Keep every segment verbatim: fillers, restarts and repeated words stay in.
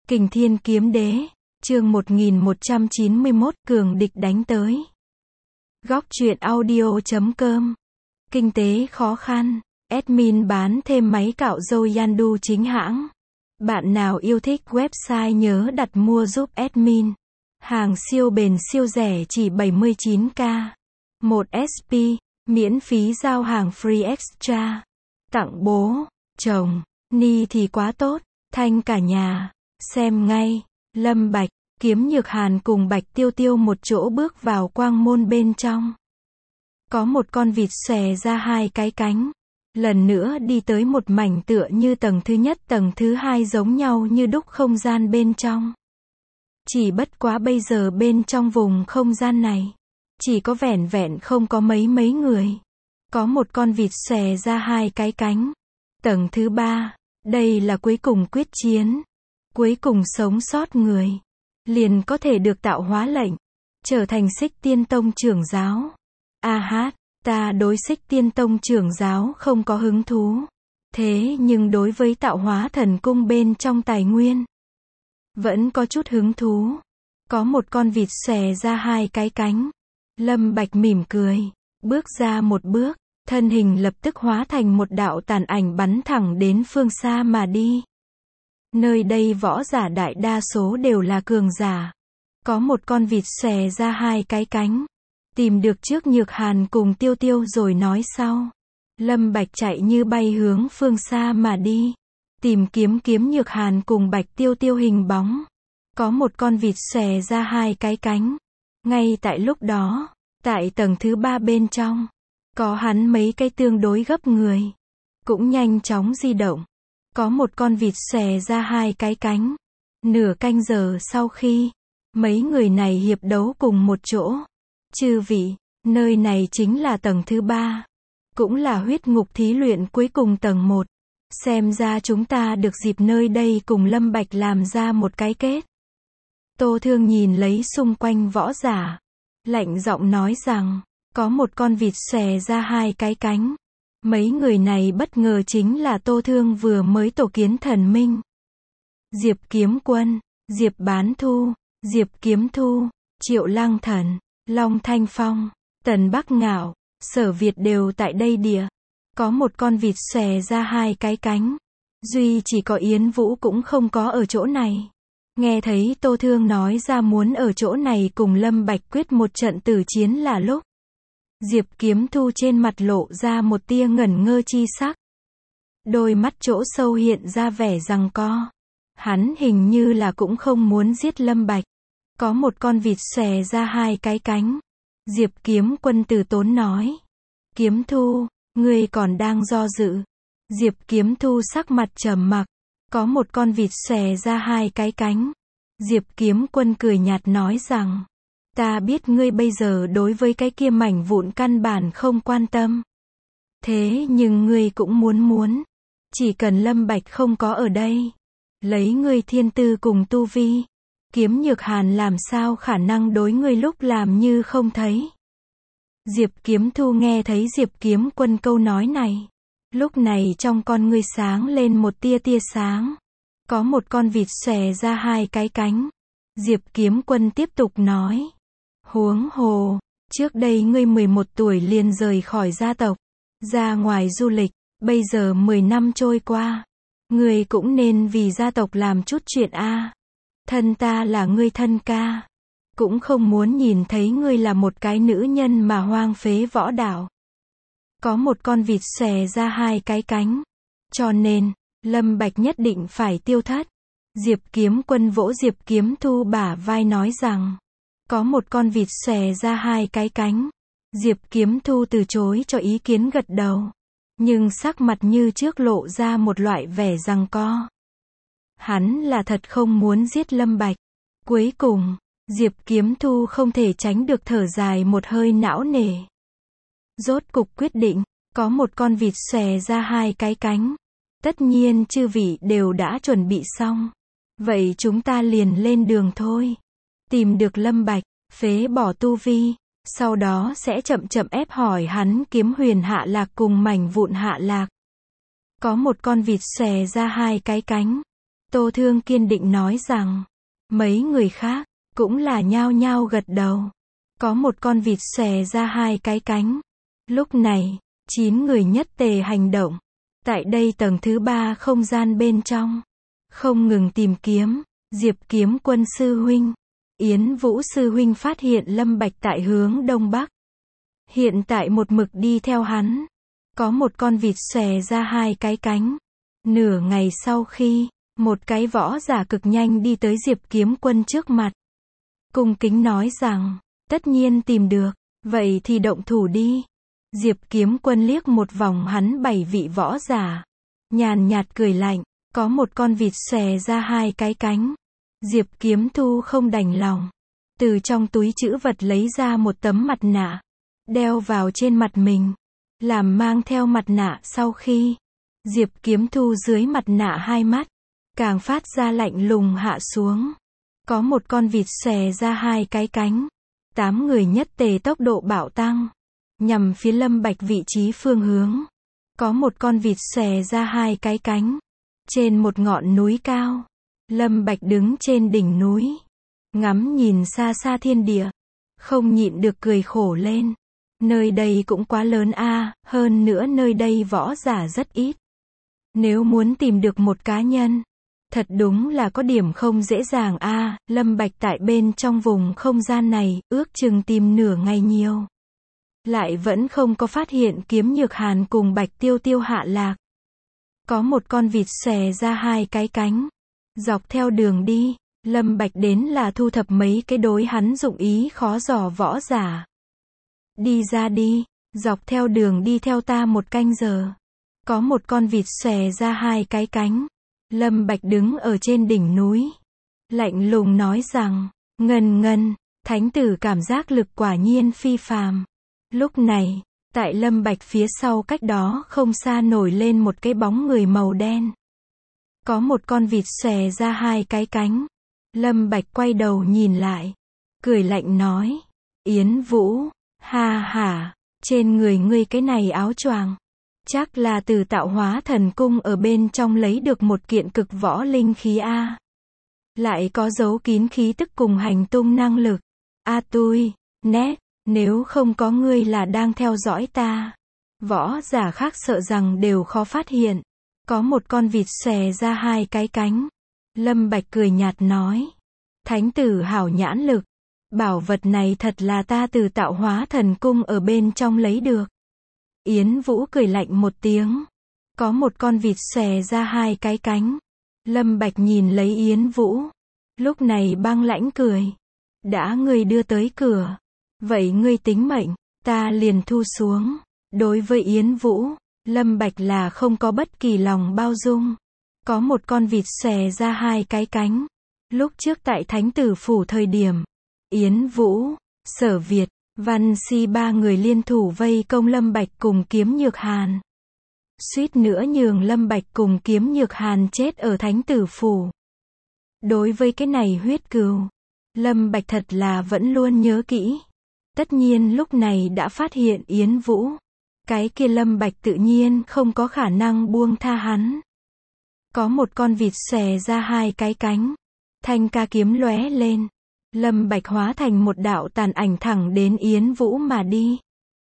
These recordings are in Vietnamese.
Kình Thiên Kiếm Đế, chương một nghìn một trăm chín mươi mốt, cường địch đánh tới. Góc truyện audio chấm com. Kinh tế khó khăn, admin bán thêm máy cạo râu Yandu chính hãng. Bạn nào yêu thích website nhớ đặt mua giúp admin. Hàng siêu bền siêu rẻ chỉ bảy mươi chín k. một ét pê, miễn phí giao hàng free extra. Tặng bố, chồng, ni thì quá tốt, thanh cả nhà. Xem ngay, Lâm Bạch, Kiếm Nhược Hàn cùng Bạch Tiêu Tiêu một chỗ bước vào quang môn bên trong. Có một con vịt xòe ra hai cái cánh. Lần nữa đi tới một mảnh tựa như tầng thứ nhất tầng thứ hai giống nhau như đúc không gian bên trong. Chỉ bất quá bây giờ bên trong vùng không gian này, chỉ có vẻn vẹn không có mấy mấy người. Có một con vịt xòe ra hai cái cánh. Tầng thứ ba, đây là cuối cùng quyết chiến. Cuối cùng sống sót người, liền có thể được tạo hóa lệnh, trở thành Xích Tiên Tông trưởng giáo. A hát, ta đối Xích Tiên Tông trưởng giáo không có hứng thú. Thế nhưng đối với tạo hóa thần cung bên trong tài nguyên, vẫn có chút hứng thú. Có một con vịt xòe ra hai cái cánh. Lâm Bạch mỉm cười, bước ra một bước, thân hình lập tức hóa thành một đạo tàn ảnh bắn thẳng đến phương xa mà đi. Nơi đây võ giả đại đa số đều là cường giả. Có một con vịt xòe ra hai cái cánh. Tìm được trước Nhược Hàn cùng Tiêu Tiêu rồi nói sau. Lâm Bạch chạy như bay hướng phương xa mà đi. Tìm kiếm kiếm Nhược Hàn cùng Bạch Tiêu Tiêu hình bóng. Có một con vịt xòe ra hai cái cánh. Ngay tại lúc đó, tại tầng thứ ba bên trong, có hắn mấy cái tương đối gấp người. Cũng nhanh chóng di động. Có một con vịt xòe ra hai cái cánh. Nửa canh giờ sau khi, mấy người này hiệp đấu cùng một chỗ. Chư vị, nơi này chính là tầng thứ ba. Cũng là huyết ngục thí luyện cuối cùng tầng một. Xem ra chúng ta được dịp nơi đây cùng Lâm Bạch làm ra một cái kết. Tô Thương nhìn lấy xung quanh võ giả. Lạnh giọng nói rằng, có một con vịt xòe ra hai cái cánh. Mấy người này bất ngờ chính là Tô Thương vừa mới tổ kiến thần minh. Diệp Kiếm Quân, Diệp Bán Thu, Diệp Kiếm Thu, Triệu Lăng Thần, Long Thanh Phong, Tần Bắc Ngạo, Sở Việt đều tại đây địa. Có một con vịt xòe ra hai cái cánh. Duy chỉ có Yến Vũ cũng không có ở chỗ này. Nghe thấy Tô Thương nói ra muốn ở chỗ này cùng Lâm Bạch quyết một trận tử chiến là lúc Diệp Kiếm Thu trên mặt lộ ra một tia ngẩn ngơ chi sắc. Đôi mắt chỗ sâu hiện ra vẻ giằng co. Hắn hình như là cũng không muốn giết Lâm Bạch. Có một con vịt xòe ra hai cái cánh. Diệp Kiếm Quân từ tốn nói. Kiếm Thu, ngươi còn đang do dự. Diệp Kiếm Thu sắc mặt trầm mặc. Có một con vịt xòe ra hai cái cánh. Diệp Kiếm Quân cười nhạt nói rằng. Ta biết ngươi bây giờ đối với cái kia mảnh vụn căn bản không quan tâm. Thế nhưng ngươi cũng muốn muốn. Chỉ cần Lâm Bạch không có ở đây. Lấy ngươi thiên tư cùng tu vi. Kiếm Nhược Hàn làm sao khả năng đối ngươi lúc làm như không thấy. Diệp Kiếm Thu nghe thấy Diệp Kiếm Quân câu nói này. Lúc này trong con ngươi sáng lên một tia tia sáng. Có một con vịt xòe ra hai cái cánh. Diệp Kiếm Quân tiếp tục nói. Huống hồ, trước đây ngươi mười một tuổi liền rời khỏi gia tộc, ra ngoài du lịch, bây giờ mười năm trôi qua. Ngươi cũng nên vì gia tộc làm chút chuyện a. Thân ta là ngươi thân ca. Cũng không muốn nhìn thấy ngươi là một cái nữ nhân mà hoang phế võ đạo. Có một con vịt xòe ra hai cái cánh. Cho nên, Lâm Bạch nhất định phải tiêu thất. Diệp Kiếm Quân vỗ Diệp Kiếm Thu bả vai nói rằng. Có một con vịt xòe ra hai cái cánh. Diệp Kiếm Thu từ chối cho ý kiến gật đầu. Nhưng sắc mặt như trước lộ ra một loại vẻ giằng co. Hắn là thật không muốn giết Lâm Bạch. Cuối cùng, Diệp Kiếm Thu không thể tránh được thở dài một hơi não nề. Rốt cục quyết định, có một con vịt xòe ra hai cái cánh. Tất nhiên chư vị đều đã chuẩn bị xong. Vậy chúng ta liền lên đường thôi. Tìm được Lâm Bạch, phế bỏ tu vi, sau đó sẽ chậm chậm ép hỏi hắn kiếm huyền hạ lạc cùng mảnh vụn hạ lạc. Có một con vịt xòe ra hai cái cánh. Tô Thương kiên định nói rằng. Mấy người khác, cũng là nhao nhao gật đầu. Có một con vịt xòe ra hai cái cánh. Lúc này, chín người nhất tề hành động. Tại đây tầng thứ ba không gian bên trong. Không ngừng tìm kiếm, Diệp Kiếm Quân sư huynh. Yến Vũ sư huynh phát hiện Lâm Bạch tại hướng đông bắc. Hiện tại một mực đi theo hắn. Có một con vịt xòe ra hai cái cánh. Nửa ngày sau khi, một cái võ giả cực nhanh đi tới Diệp Kiếm Quân trước mặt. Cung kính nói rằng, tất nhiên tìm được, vậy thì động thủ đi. Diệp Kiếm Quân liếc một vòng hắn bảy vị võ giả. Nhàn nhạt cười lạnh, có một con vịt xòe ra hai cái cánh. Diệp Kiếm Thu không đành lòng. Từ trong túi trữ vật lấy ra một tấm mặt nạ. Đeo vào trên mặt mình. Làm mang theo mặt nạ sau khi. Diệp Kiếm Thu dưới mặt nạ hai mắt. Càng phát ra lạnh lùng hạ xuống. Có một con vịt xòe ra hai cái cánh. Tám người nhất tề tốc độ bạo tăng. Nhằm phía Lâm Bạch vị trí phương hướng. Có một con vịt xòe ra hai cái cánh. Trên một ngọn núi cao. Lâm Bạch đứng trên đỉnh núi. Ngắm nhìn xa xa thiên địa. Không nhịn được cười khổ lên. Nơi đây cũng quá lớn a, hơn nữa nơi đây võ giả rất ít. Nếu muốn tìm được một cá nhân, thật đúng là có điểm không dễ dàng a. Lâm Bạch tại bên trong vùng không gian này, ước chừng tìm nửa ngày nhiều. Lại vẫn không có phát hiện Kiếm Nhược Hàn cùng Bạch Tiêu Tiêu hạ lạc. Có một con vịt xòe ra hai cái cánh. Dọc theo đường đi, Lâm Bạch đến là thu thập mấy cái đối hắn dụng ý khó dò võ giả. Đi ra đi, dọc theo đường đi theo ta một canh giờ. Có một con vịt xòe ra hai cái cánh. Lâm Bạch đứng ở trên đỉnh núi. Lạnh lùng nói rằng, ngân ngân, thánh tử cảm giác lực quả nhiên phi phàm. Lúc này, tại Lâm Bạch phía sau cách đó không xa nổi lên một cái bóng người màu đen. Có một con vịt xòe ra hai cái cánh. Lâm Bạch quay đầu nhìn lại. Cười lạnh nói. Yến Vũ, ha ha, trên người ngươi cái này áo choàng. Chắc là từ Tạo Hóa Thần Cung ở bên trong lấy được một kiện cực võ linh khí a. Lại có giấu kín khí tức cùng hành tung năng lực. A tui, nét, nếu không có ngươi là đang theo dõi ta. Võ giả khác sợ rằng đều khó phát hiện. Có một con vịt xòe ra hai cái cánh. Lâm Bạch cười nhạt nói. Thánh tử hảo nhãn lực. Bảo vật này thật là ta từ Tạo Hóa Thần Cung ở bên trong lấy được. Yến Vũ cười lạnh một tiếng. Có một con vịt xòe ra hai cái cánh. Lâm Bạch nhìn lấy Yến Vũ. Lúc này băng lãnh cười. Đã ngươi đưa tới cửa. Vậy ngươi tính mệnh, ta liền thu xuống. Đối với Yến Vũ, Lâm Bạch là không có bất kỳ lòng bao dung. Có một con vịt xòe ra hai cái cánh. Lúc trước tại Thánh Tử Phủ thời điểm, Yến Vũ, Sở Việt, Văn Si ba người liên thủ vây công Lâm Bạch cùng Kiếm Nhược Hàn. Suýt nữa nhường Lâm Bạch cùng Kiếm Nhược Hàn chết ở Thánh Tử Phủ. Đối với cái này huyết cừu, Lâm Bạch thật là vẫn luôn nhớ kỹ. Tất nhiên lúc này đã phát hiện Yến Vũ. Cái kia Lâm Bạch tự nhiên không có khả năng buông tha hắn. Có một con vịt xòe ra hai cái cánh. Thanh ca kiếm lóe lên. Lâm Bạch hóa thành một đạo tàn ảnh thẳng đến Yến Vũ mà đi.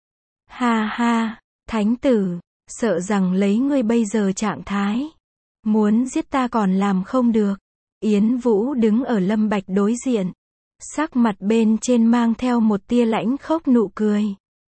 Ha ha, thánh tử, sợ rằng lấy ngươi bây giờ trạng thái. Muốn giết ta còn làm không được. Yến Vũ đứng ở Lâm Bạch đối diện. Sắc mặt bên trên mang theo một tia lãnh khốc nụ cười.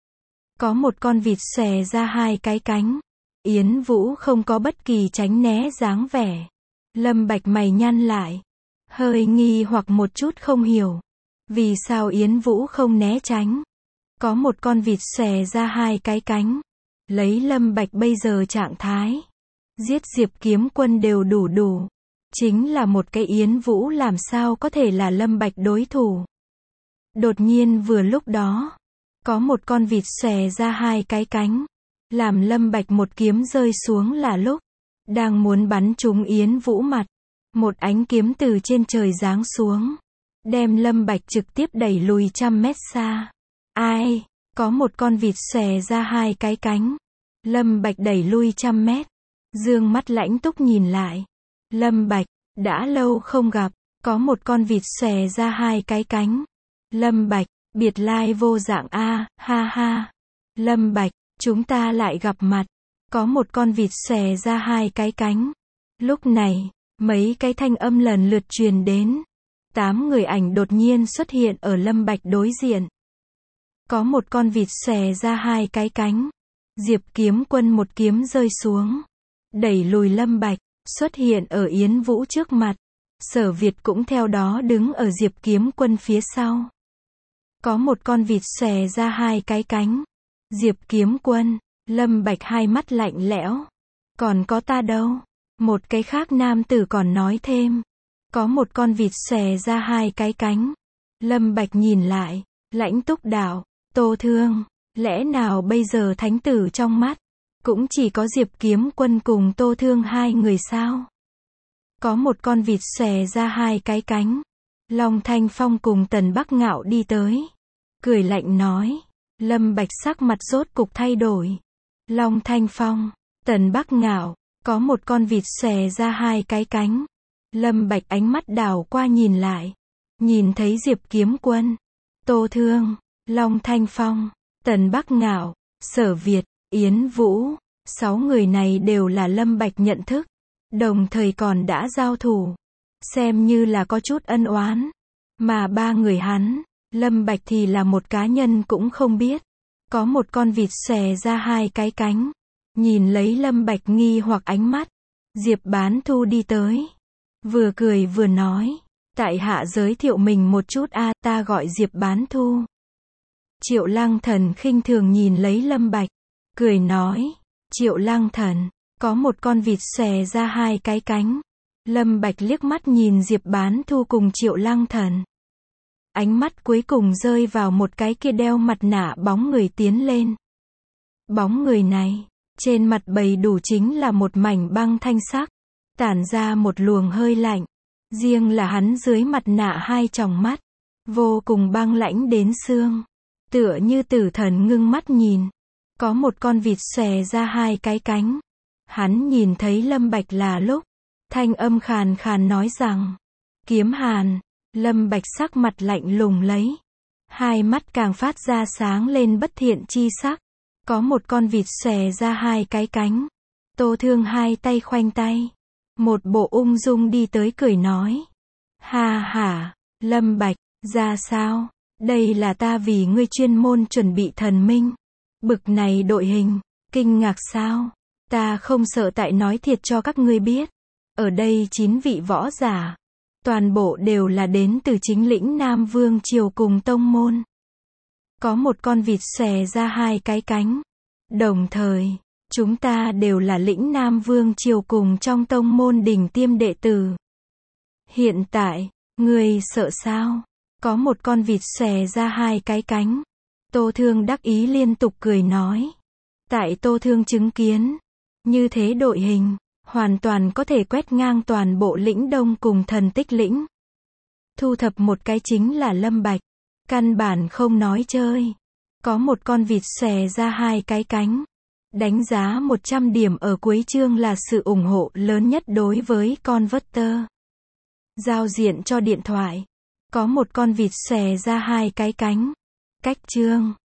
Có một con vịt xòe ra hai cái cánh. Yến Vũ không có bất kỳ tránh né dáng vẻ. Lâm Bạch mày nhăn lại. Hơi nghi hoặc một chút không hiểu. Vì sao Yến Vũ không né tránh? Có một con vịt xòe ra hai cái cánh. Lấy Lâm Bạch bây giờ trạng thái. Giết Diệp Kiếm Quân đều đủ đủ. Chính là một cái Yến Vũ làm sao có thể là Lâm Bạch đối thủ. Đột nhiên vừa lúc đó, có một con vịt xòe ra hai cái cánh. Làm Lâm Bạch một kiếm rơi xuống là lúc. Đang muốn bắn trúng Yến Vũ mặt. Một ánh kiếm từ trên trời giáng xuống. Đem Lâm Bạch trực tiếp đẩy lùi trăm mét xa. Ai? Có một con vịt xòe ra hai cái cánh. Lâm Bạch đẩy lui trăm mét. Dương mắt lãnh túc nhìn lại. Lâm Bạch, Đã lâu không gặp, có một con vịt xòe ra hai cái cánh. Lâm Bạch, biệt lai vô dạng a, ha ha. Lâm Bạch, chúng ta lại gặp mặt. Có một con vịt xòe ra hai cái cánh. Lúc này, mấy cái thanh âm lần lượt truyền đến. Tám người ảnh đột nhiên xuất hiện ở Lâm Bạch đối diện. Có một con vịt xòe ra hai cái cánh. Diệp Kiếm Quân một kiếm rơi xuống, đẩy lùi Lâm Bạch, xuất hiện ở Yến Vũ trước mặt. Sở Việt cũng theo đó đứng ở Diệp Kiếm Quân phía sau. Có một con vịt xòe ra hai cái cánh. Diệp Kiếm Quân, Lâm Bạch hai mắt lạnh lẽo. Còn có ta đâu? Một cái khác nam tử còn nói thêm. Có một con vịt xòe ra hai cái cánh. Lâm Bạch nhìn lại, Lãnh Túc đạo, Tô Thương, lẽ nào bây giờ thánh tử trong mắt, cũng chỉ có Diệp Kiếm Quân cùng Tô Thương hai người sao? Có một con vịt xòe ra hai cái cánh. Long Thanh Phong cùng Tần Bắc Ngạo đi tới. Cười lạnh nói. Lâm Bạch sắc mặt rốt cục thay đổi. Long Thanh Phong, Tần Bắc Ngạo, có một con vịt xòe ra hai cái cánh. Lâm Bạch ánh mắt đảo qua nhìn lại. Nhìn thấy Diệp Kiếm Quân, Tô Thương, Long Thanh Phong, Tần Bắc Ngạo, Sở Việt, Yến Vũ. Sáu người này đều là Lâm Bạch nhận thức. Đồng thời còn đã giao thủ. Xem như là có chút ân oán. Mà ba người hắn, Lâm Bạch thì là một cá nhân cũng không biết. Có một con vịt xòe ra hai cái cánh. Nhìn lấy Lâm Bạch nghi hoặc ánh mắt. Diệp Bán Thu đi tới. Vừa cười vừa nói. Tại hạ giới thiệu mình một chút a, ta gọi Diệp Bán Thu. Triệu Lăng Thần khinh thường nhìn lấy Lâm Bạch. Cười nói. Triệu Lăng Thần, có một con vịt xòe ra hai cái cánh. Lâm Bạch liếc mắt nhìn Diệp Bán Thu cùng Triệu Lăng Thần. Ánh mắt cuối cùng rơi vào một cái kia đeo mặt nạ bóng người tiến lên. Bóng người này, trên mặt bầy đủ chính là một mảnh băng thanh sắc, tản ra một luồng hơi lạnh. Riêng là hắn dưới mặt nạ hai tròng mắt, vô cùng băng lãnh đến xương. Tựa như tử thần ngưng mắt nhìn. Có một con vịt xòe ra hai cái cánh. Hắn nhìn thấy Lâm Bạch là lúc, thanh âm khàn khàn nói rằng, Kiếm Hàn. Lâm Bạch sắc mặt lạnh lùng lấy. Hai mắt càng phát ra sáng lên bất thiện chi sắc. Có một con vịt xòe ra hai cái cánh. Tô Thương hai tay khoanh tay. Một bộ ung dung đi tới cười nói. Ha ha, Lâm Bạch, ra sao? Đây là ta vì ngươi chuyên môn chuẩn bị thần minh. Bực này đội hình, kinh ngạc sao? Ta không sợ tại nói thiệt cho các ngươi biết. Ở đây chín vị võ giả. Toàn bộ đều là đến từ chính lĩnh Nam Vương Triều cùng tông môn. Có một con vịt xòe ra hai cái cánh. Đồng thời, chúng ta đều là lĩnh Nam Vương Triều cùng trong tông môn đỉnh tiêm đệ tử. Hiện tại, ngươi sợ sao? Có một con vịt xòe ra hai cái cánh. Tô Thương đắc ý liên tục cười nói. Tại Tô Thương chứng kiến, như thế đội hình, hoàn toàn có thể quét ngang toàn bộ lĩnh Đông cùng Thần Tích lĩnh. Thu thập một cái chính là Lâm Bạch. Căn bản không nói chơi. Có một con vịt xòe ra hai cái cánh. Đánh giá một trăm điểm ở cuối chương là sự ủng hộ lớn nhất đối với con Converter. Giao diện cho điện thoại. Có một con vịt xòe ra hai cái cánh. Cách chương.